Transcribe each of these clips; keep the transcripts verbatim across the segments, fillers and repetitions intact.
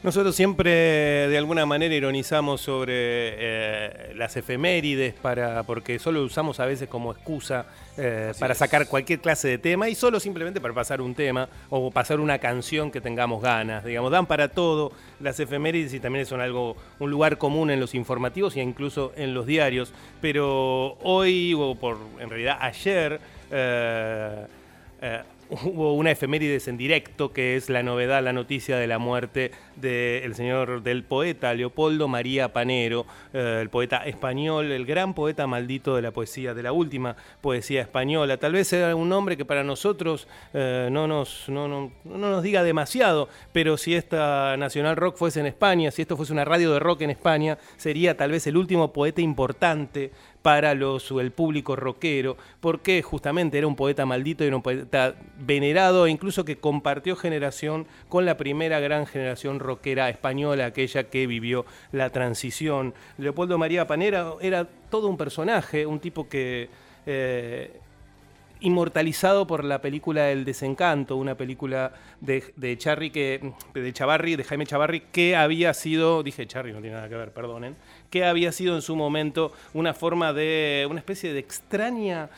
Nosotros siempre de alguna manera ironizamos sobre eh, las efemérides para, porque solo usamos a veces como excusa eh, para es. sacar cualquier clase de tema y solo simplemente para pasar un tema o pasar una canción que tengamos ganas. Digamos, dan para todo las efemérides y también son algo, un lugar común en los informativos e incluso en los diarios. Pero hoy, o por en realidad ayer, eh, eh, hubo una efemérides en directo, que es la novedad, la noticia de la muerte del señor, del poeta Leopoldo María Panero, eh, el poeta español, el gran poeta maldito de la poesía, de la última poesía española. Tal vez era un nombre que para nosotros eh, no, nos, no, no, no nos diga demasiado, pero si esta Nacional Rock fuese en España, si esto fuese una radio de rock en España, sería tal vez el último poeta importante para los, el público rockero, porque justamente era un poeta maldito y era un poeta venerado e incluso que compartió generación con la primera gran generación rockera española, aquella que vivió la transición. Leopoldo María Panero era todo un personaje, un tipo que... Eh, inmortalizado por la película El Desencanto, una película de, de, Charri que, de Chavarri, de Jaime Chavarri, que había sido, dije Charri, no tiene nada que ver, perdonen, que había sido en su momento una forma de, una especie de extraña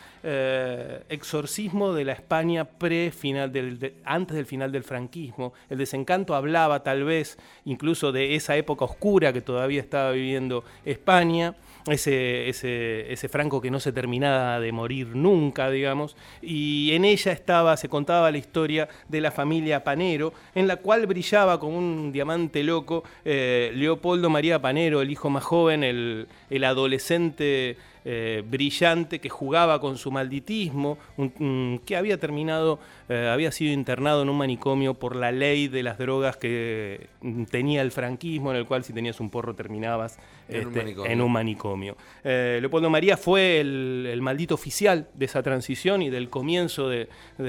eh, exorcismo de la España pre-final, del, de, antes del final del franquismo. El Desencanto hablaba tal vez incluso de esa época oscura que todavía estaba viviendo España, ese, ese, ese Franco que no se terminaba de morir nunca, digamos, y en ella estaba, se contaba la historia de la familia Panero, en la cual brillaba como un diamante loco eh, Leopoldo María Panero, el hijo más joven, el, el adolescente eh, brillante que jugaba con su malditismo, un, un, que había terminado, eh, había sido internado en un manicomio por la ley de las drogas que tenía el franquismo, en el cual si tenías un porro terminabas en, este, un, manicomio. en un manicomio. Eh, Leopoldo María fue el, el maldito oficial de esa transición y del comienzo de...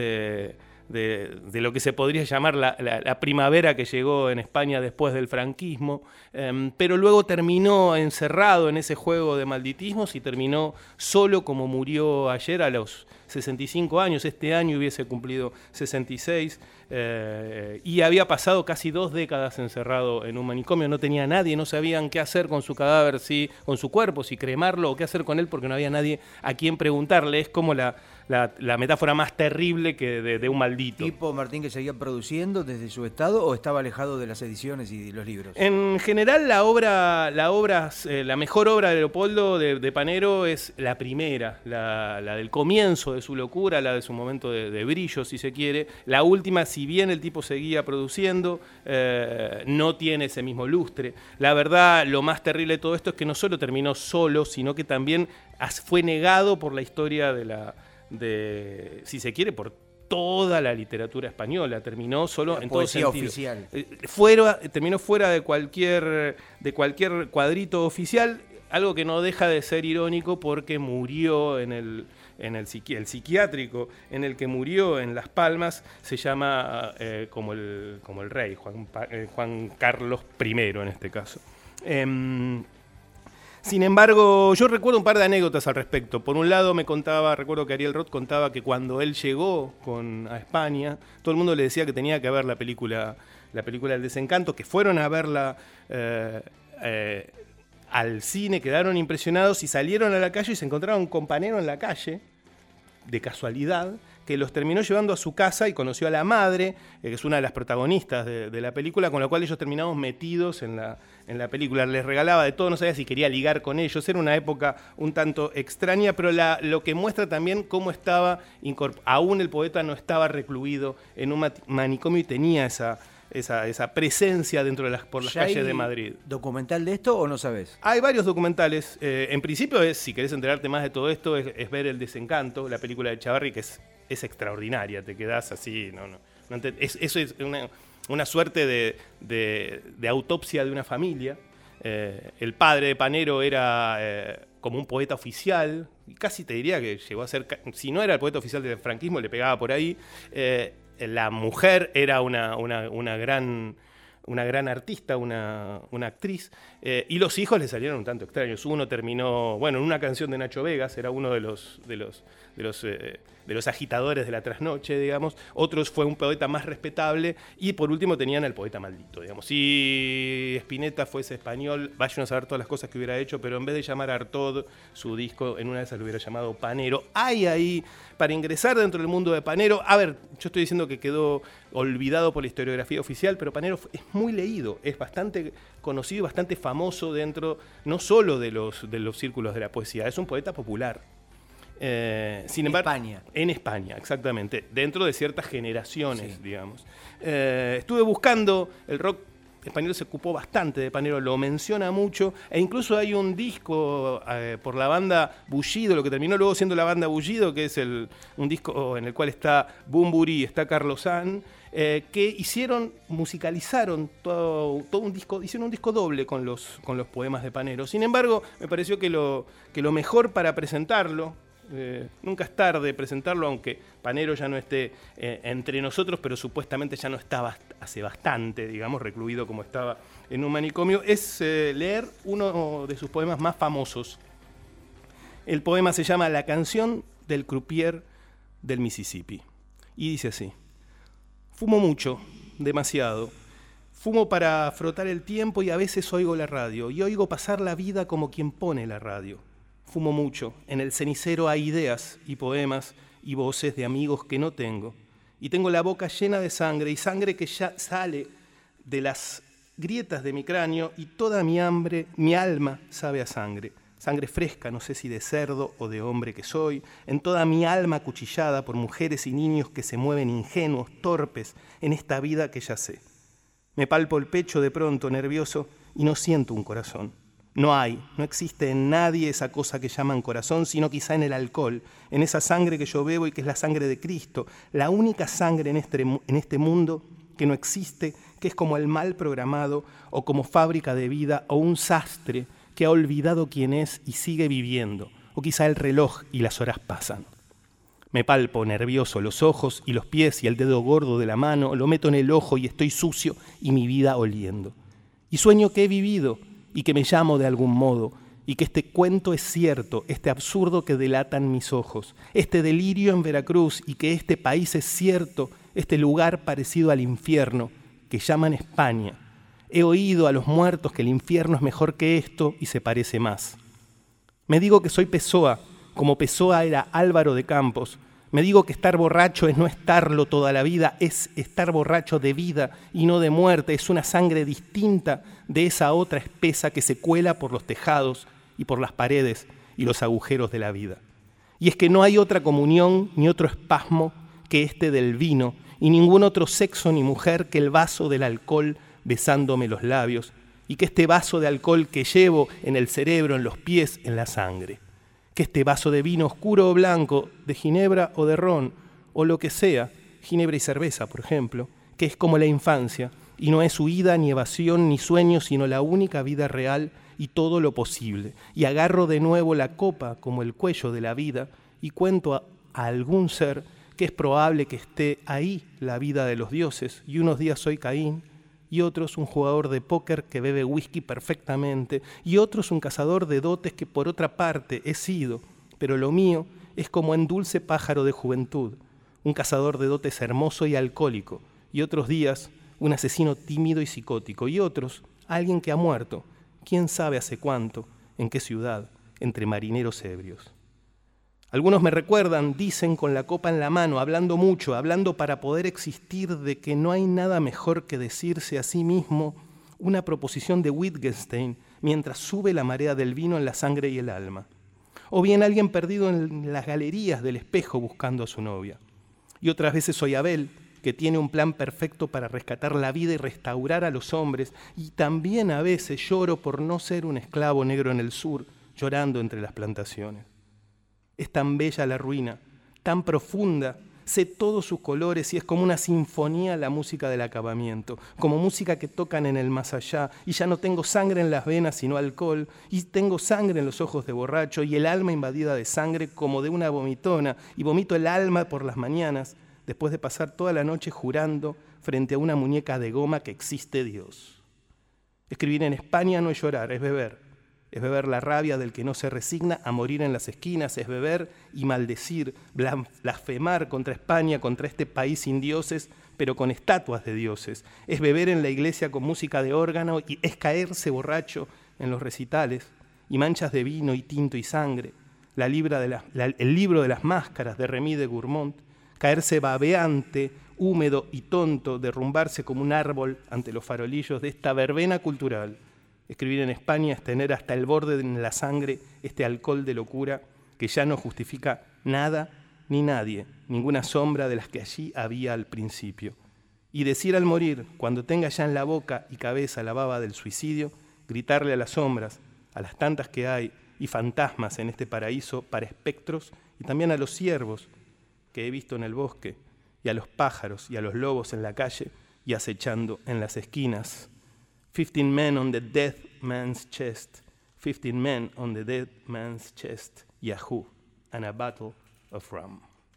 de De, de lo que se podría llamar la, la, la primavera que llegó en España después del franquismo, eh, pero luego terminó encerrado en ese juego de malditismos y terminó solo como murió ayer a los sesenta y cinco años. Este año hubiese cumplido sesenta y seis eh, y había pasado casi dos décadas encerrado en un manicomio. No tenía nadie, no sabían qué hacer con su cadáver, si, con su cuerpo, si cremarlo o qué hacer con él, porque no había nadie a quien preguntarle. Es como la, la, la metáfora más terrible que de, de un maldito. ¿Tipo Martín que seguía produciendo desde su estado o estaba alejado de las ediciones y de los libros? En general la obra, la, obra, eh, la mejor obra de Leopoldo de, de Panero es la primera, la, la del comienzo de su locura, la de su momento de, de brillo, si se quiere. La última, si bien el tipo seguía produciendo, eh, no tiene ese mismo lustre. La verdad, lo más terrible de todo esto es que no solo terminó solo, sino que también fue negado por la historia de la, de, si se quiere, por toda la literatura española. Terminó solo la en todo sentido. Oficial. Eh, fuera, terminó fuera de cualquier, de cualquier cuadrito oficial, algo que no deja de ser irónico porque murió en el, en el, psiqui- el psiquiátrico en el que murió en Las Palmas, se llama eh, como, el, como el rey, Juan, eh, Juan Carlos primero en este caso. Eh, Sin embargo, yo recuerdo un par de anécdotas al respecto. Por un lado me contaba, recuerdo que Ariel Roth contaba que cuando él llegó con, a España, todo el mundo le decía que tenía que ver la película, la película El Desencanto, que fueron a verla eh, eh, al cine, quedaron impresionados y salieron a la calle y se encontraron con Panero en la calle, de casualidad, que los terminó llevando a su casa y conoció a la madre, eh, que es una de las protagonistas de, de la película, con la cual ellos terminamos metidos en la, en la película. Les regalaba de todo, no sabía si quería ligar con ellos. Era una época un tanto extraña, pero la, lo que muestra también cómo estaba, aún el poeta no estaba recluido en un manicomio y tenía esa... Esa, esa presencia dentro de las, por las calles de Madrid. ¿Documental de esto o no sabes? Hay varios documentales. Eh, en principio, es, si querés enterarte más de todo esto, es, es ver El Desencanto, la película de Chavarri, que es, es extraordinaria. Te quedás así. No, no, no te, es, eso es una, una suerte de, de, de autopsia de una familia. Eh, el padre de Panero era eh, como un poeta oficial. Y casi te diría que llegó a ser, si no era el poeta oficial del franquismo, le pegaba por ahí. Eh, La mujer era una, una, una gran una gran artista, una, una actriz, eh, y los hijos le salieron un tanto extraños. Uno terminó, bueno, en una canción de Nacho Vegas, era uno de los, de los, de los, eh, de los agitadores de la trasnoche, digamos. Otros fue un poeta más respetable, y por último tenían al poeta maldito, digamos. Si Spinetta fuese español, vayan a saber todas las cosas que hubiera hecho, pero en vez de llamar a Artaud, su disco en una de esas lo hubiera llamado Panero. Hay ahí, para ingresar dentro del mundo de Panero, a ver, yo estoy diciendo que quedó olvidado por la historiografía oficial, pero Panero es muy leído, es bastante conocido y bastante famoso dentro, no solo de los, de los círculos de la poesía, es un poeta popular. Eh, sin embargo, España. En España, exactamente, dentro de ciertas generaciones, Sí. digamos. Eh, estuve buscando, el rock español se ocupó bastante de Panero, lo menciona mucho, e incluso hay un disco eh, por la banda Bullido, lo que terminó luego siendo la banda Bullido, que es el, un disco en el cual está Bunbury, está Carlos San, eh, que hicieron, musicalizaron todo, todo un disco, hicieron un disco doble con los, con los poemas de Panero. Sin embargo, me pareció que lo, que lo mejor para presentarlo, Eh, nunca es tarde presentarlo, aunque Panero ya no esté eh, entre nosotros, pero supuestamente ya no está bast- hace bastante, digamos, recluido como estaba en un manicomio, es eh, leer uno de sus poemas más famosos. El poema se llama La canción del croupier del Mississippi, y dice así: fumo mucho, demasiado. Fumo para frotar el tiempo y a veces oigo la radio, y oigo pasar la vida como quien pone la radio. Fumo mucho, en el cenicero hay ideas y poemas y voces de amigos que no tengo. Y tengo la boca llena de sangre, y sangre que ya sale de las grietas de mi cráneo, y toda mi hambre, mi alma sabe a sangre. Sangre fresca, no sé si de cerdo o de hombre que soy, en toda mi alma acuchillada por mujeres y niños que se mueven ingenuos, torpes, en esta vida que ya sé. Me palpo el pecho de pronto, nervioso, y no siento un corazón. No hay, no existe en nadie esa cosa que llaman corazón, sino quizá en el alcohol, en esa sangre que yo bebo y que es la sangre de Cristo, la única sangre en este, en este mundo que no existe, que es como el mal programado o como fábrica de vida o un sastre que ha olvidado quién es y sigue viviendo, o quizá el reloj y las horas pasan. Me palpo nervioso los ojos y los pies y el dedo gordo de la mano, lo meto en el ojo y estoy sucio y mi vida oliendo. Y sueño que he vivido y que me llamo de algún modo, y que este cuento es cierto, este absurdo que delatan mis ojos, este delirio en Veracruz, y que este país es cierto, este lugar parecido al infierno, que llaman España. He oído a los muertos que el infierno es mejor que esto y se parece más. Me digo que soy Pessoa, como Pessoa era Álvaro de Campos. Me digo que estar borracho es no estarlo toda la vida, es estar borracho de vida y no de muerte, es una sangre distinta de esa otra espesa que se cuela por los tejados y por las paredes y los agujeros de la vida. Y es que no hay otra comunión ni otro espasmo que este del vino, y ningún otro sexo ni mujer que el vaso del alcohol besándome los labios, y que este vaso de alcohol que llevo en el cerebro, en los pies, en la sangre. Que este vaso de vino oscuro o blanco, de ginebra o de ron, o lo que sea, ginebra y cerveza, por ejemplo, que es como la infancia, y no es huida, ni evasión, ni sueño, sino la única vida real y todo lo posible. Y agarro de nuevo la copa como el cuello de la vida y cuento a, a algún ser que es probable que esté ahí la vida de los dioses, y unos días soy Caín, y otros un jugador de póker que bebe whisky perfectamente, y otros un cazador de dotes que por otra parte he sido, pero lo mío es como en dulce pájaro de juventud, un cazador de dotes hermoso y alcohólico, y otros días un asesino tímido y psicótico, y otros alguien que ha muerto, quién sabe hace cuánto, en qué ciudad, entre marineros ebrios. Algunos me recuerdan, dicen con la copa en la mano, hablando mucho, hablando para poder existir, de que no hay nada mejor que decirse a sí mismo una proposición de Wittgenstein mientras sube la marea del vino en la sangre y el alma. O bien alguien perdido en las galerías del espejo buscando a su novia. Y otras veces soy Abel, que tiene un plan perfecto para rescatar la vida y restaurar a los hombres, y también a veces lloro por no ser un esclavo negro en el sur, llorando entre las plantaciones. Es tan bella la ruina, tan profunda, sé todos sus colores y es como una sinfonía la música del acabamiento, como música que tocan en el más allá, y ya no tengo sangre en las venas sino alcohol, y tengo sangre en los ojos de borracho y el alma invadida de sangre como de una vomitona, y vomito el alma por las mañanas, después de pasar toda la noche jurando frente a una muñeca de goma que existe Dios. Escribir en España no es llorar, es beber. Es beber la rabia del que no se resigna a morir en las esquinas, es beber y maldecir, blasfemar contra España, contra este país sin dioses, pero con estatuas de dioses. Es beber en la iglesia con música de órgano y es caerse borracho en los recitales y manchas de vino y tinto y sangre. La libra de la, la, el libro de las máscaras de Remy de Gourmont, caerse babeante, húmedo y tonto, derrumbarse como un árbol ante los farolillos de esta verbena cultural. Escribir en España es tener hasta el borde de la sangre este alcohol de locura que ya no justifica nada ni nadie, ninguna sombra de las que allí había al principio. Y decir al morir, cuando tenga ya en la boca y cabeza la baba del suicidio, gritarle a las sombras, a las tantas que hay, y fantasmas en este paraíso para espectros, y también a los ciervos que he visto en el bosque, y a los pájaros y a los lobos en la calle y acechando en las esquinas. Fifteen men on the dead man's chest, fifteen men on the dead man's chest, Yahoo, and a bottle of rum.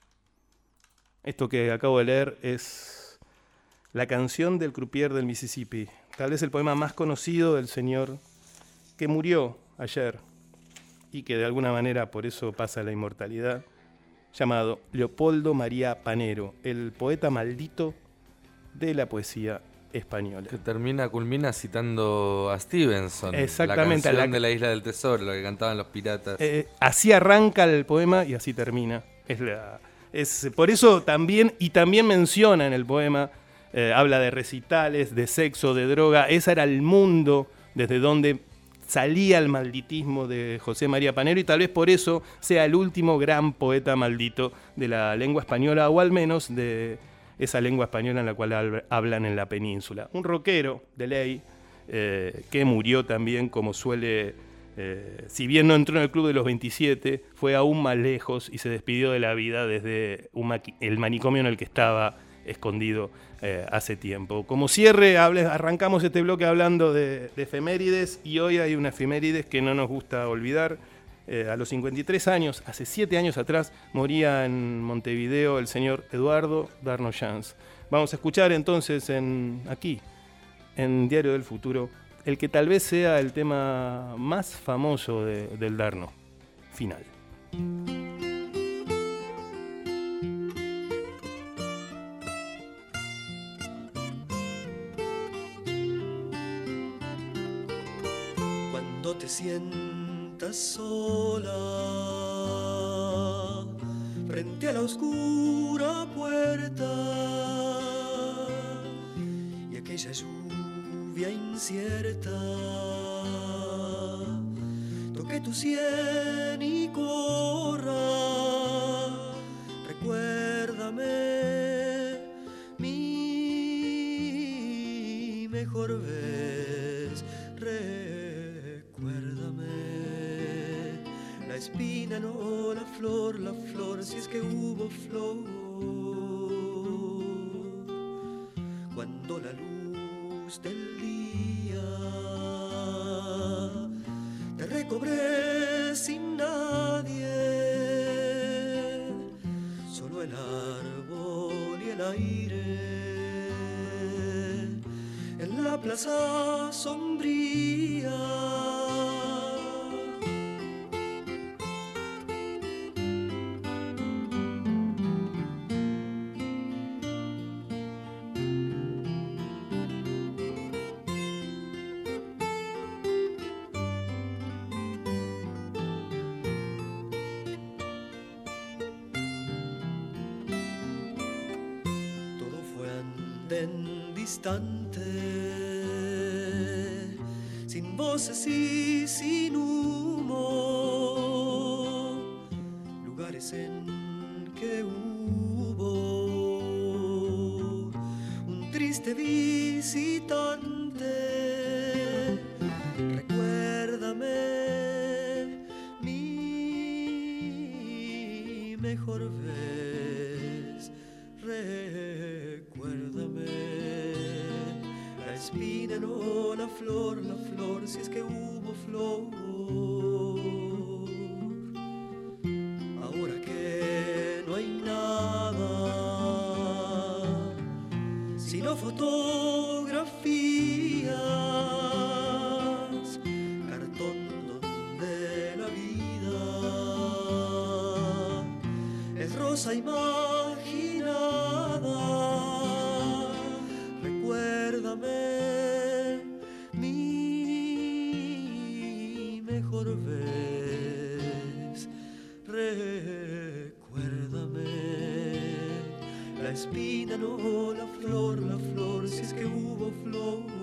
Esto que acabo de leer es la canción del croupier del Mississippi, tal vez el poema más conocido del señor que murió ayer y que de alguna manera por eso pasa a la inmortalidad, llamado Leopoldo María Panero, el poeta maldito de la poesía española. Que termina, culmina citando a Stevenson. Exactamente. La canción la... de la Isla del Tesoro, la que cantaban los piratas. Eh, así arranca el poema y así termina. Es la, es, por eso también, y también menciona en el poema, eh, habla de recitales, de sexo, de droga. Ese era el mundo desde donde salía el malditismo de José María Panero y tal vez por eso sea el último gran poeta maldito de la lengua española, o al menos de esa lengua española en la cual hablan en la península. Un rockero de ley eh, que murió también, como suele, eh, si bien no entró en el club de los veintisiete, fue aún más lejos y se despidió de la vida desde un maqui- el manicomio en el que estaba escondido eh, hace tiempo. Como cierre, hable, arrancamos este bloque hablando de, de efemérides, y hoy hay una efemérides que no nos gusta olvidar. Eh, a los cincuenta y tres años, hace siete años atrás, moría en Montevideo el señor Eduardo Darnoyans. Vamos a escuchar entonces en, aquí, en Diario del Futuro, el que tal vez sea el tema más famoso de, del Darno, Final. Cuando te sientas sola frente a la oscura puerta y aquella lluvia incierta toque tu sien y corra, recuérdame mi mejor vez, recuérdame la espina, no la flor, la flor si es que hubo flor. Cuando la luz del día te recobré sin nadie, solo el árbol y el aire en la plaza sombría. Distante, sin voces y sin humo, lugares en que hubo un triste visitante. Recuérdame mi mejor vez, recuérdame la espina, no la flor, la flor si es que hubo flor. Ahora que no hay nada, si no rosa imaginada. Recuérdame mi mejor vez. Recuérdame la espina, no la flor, la flor, si es que hubo flor.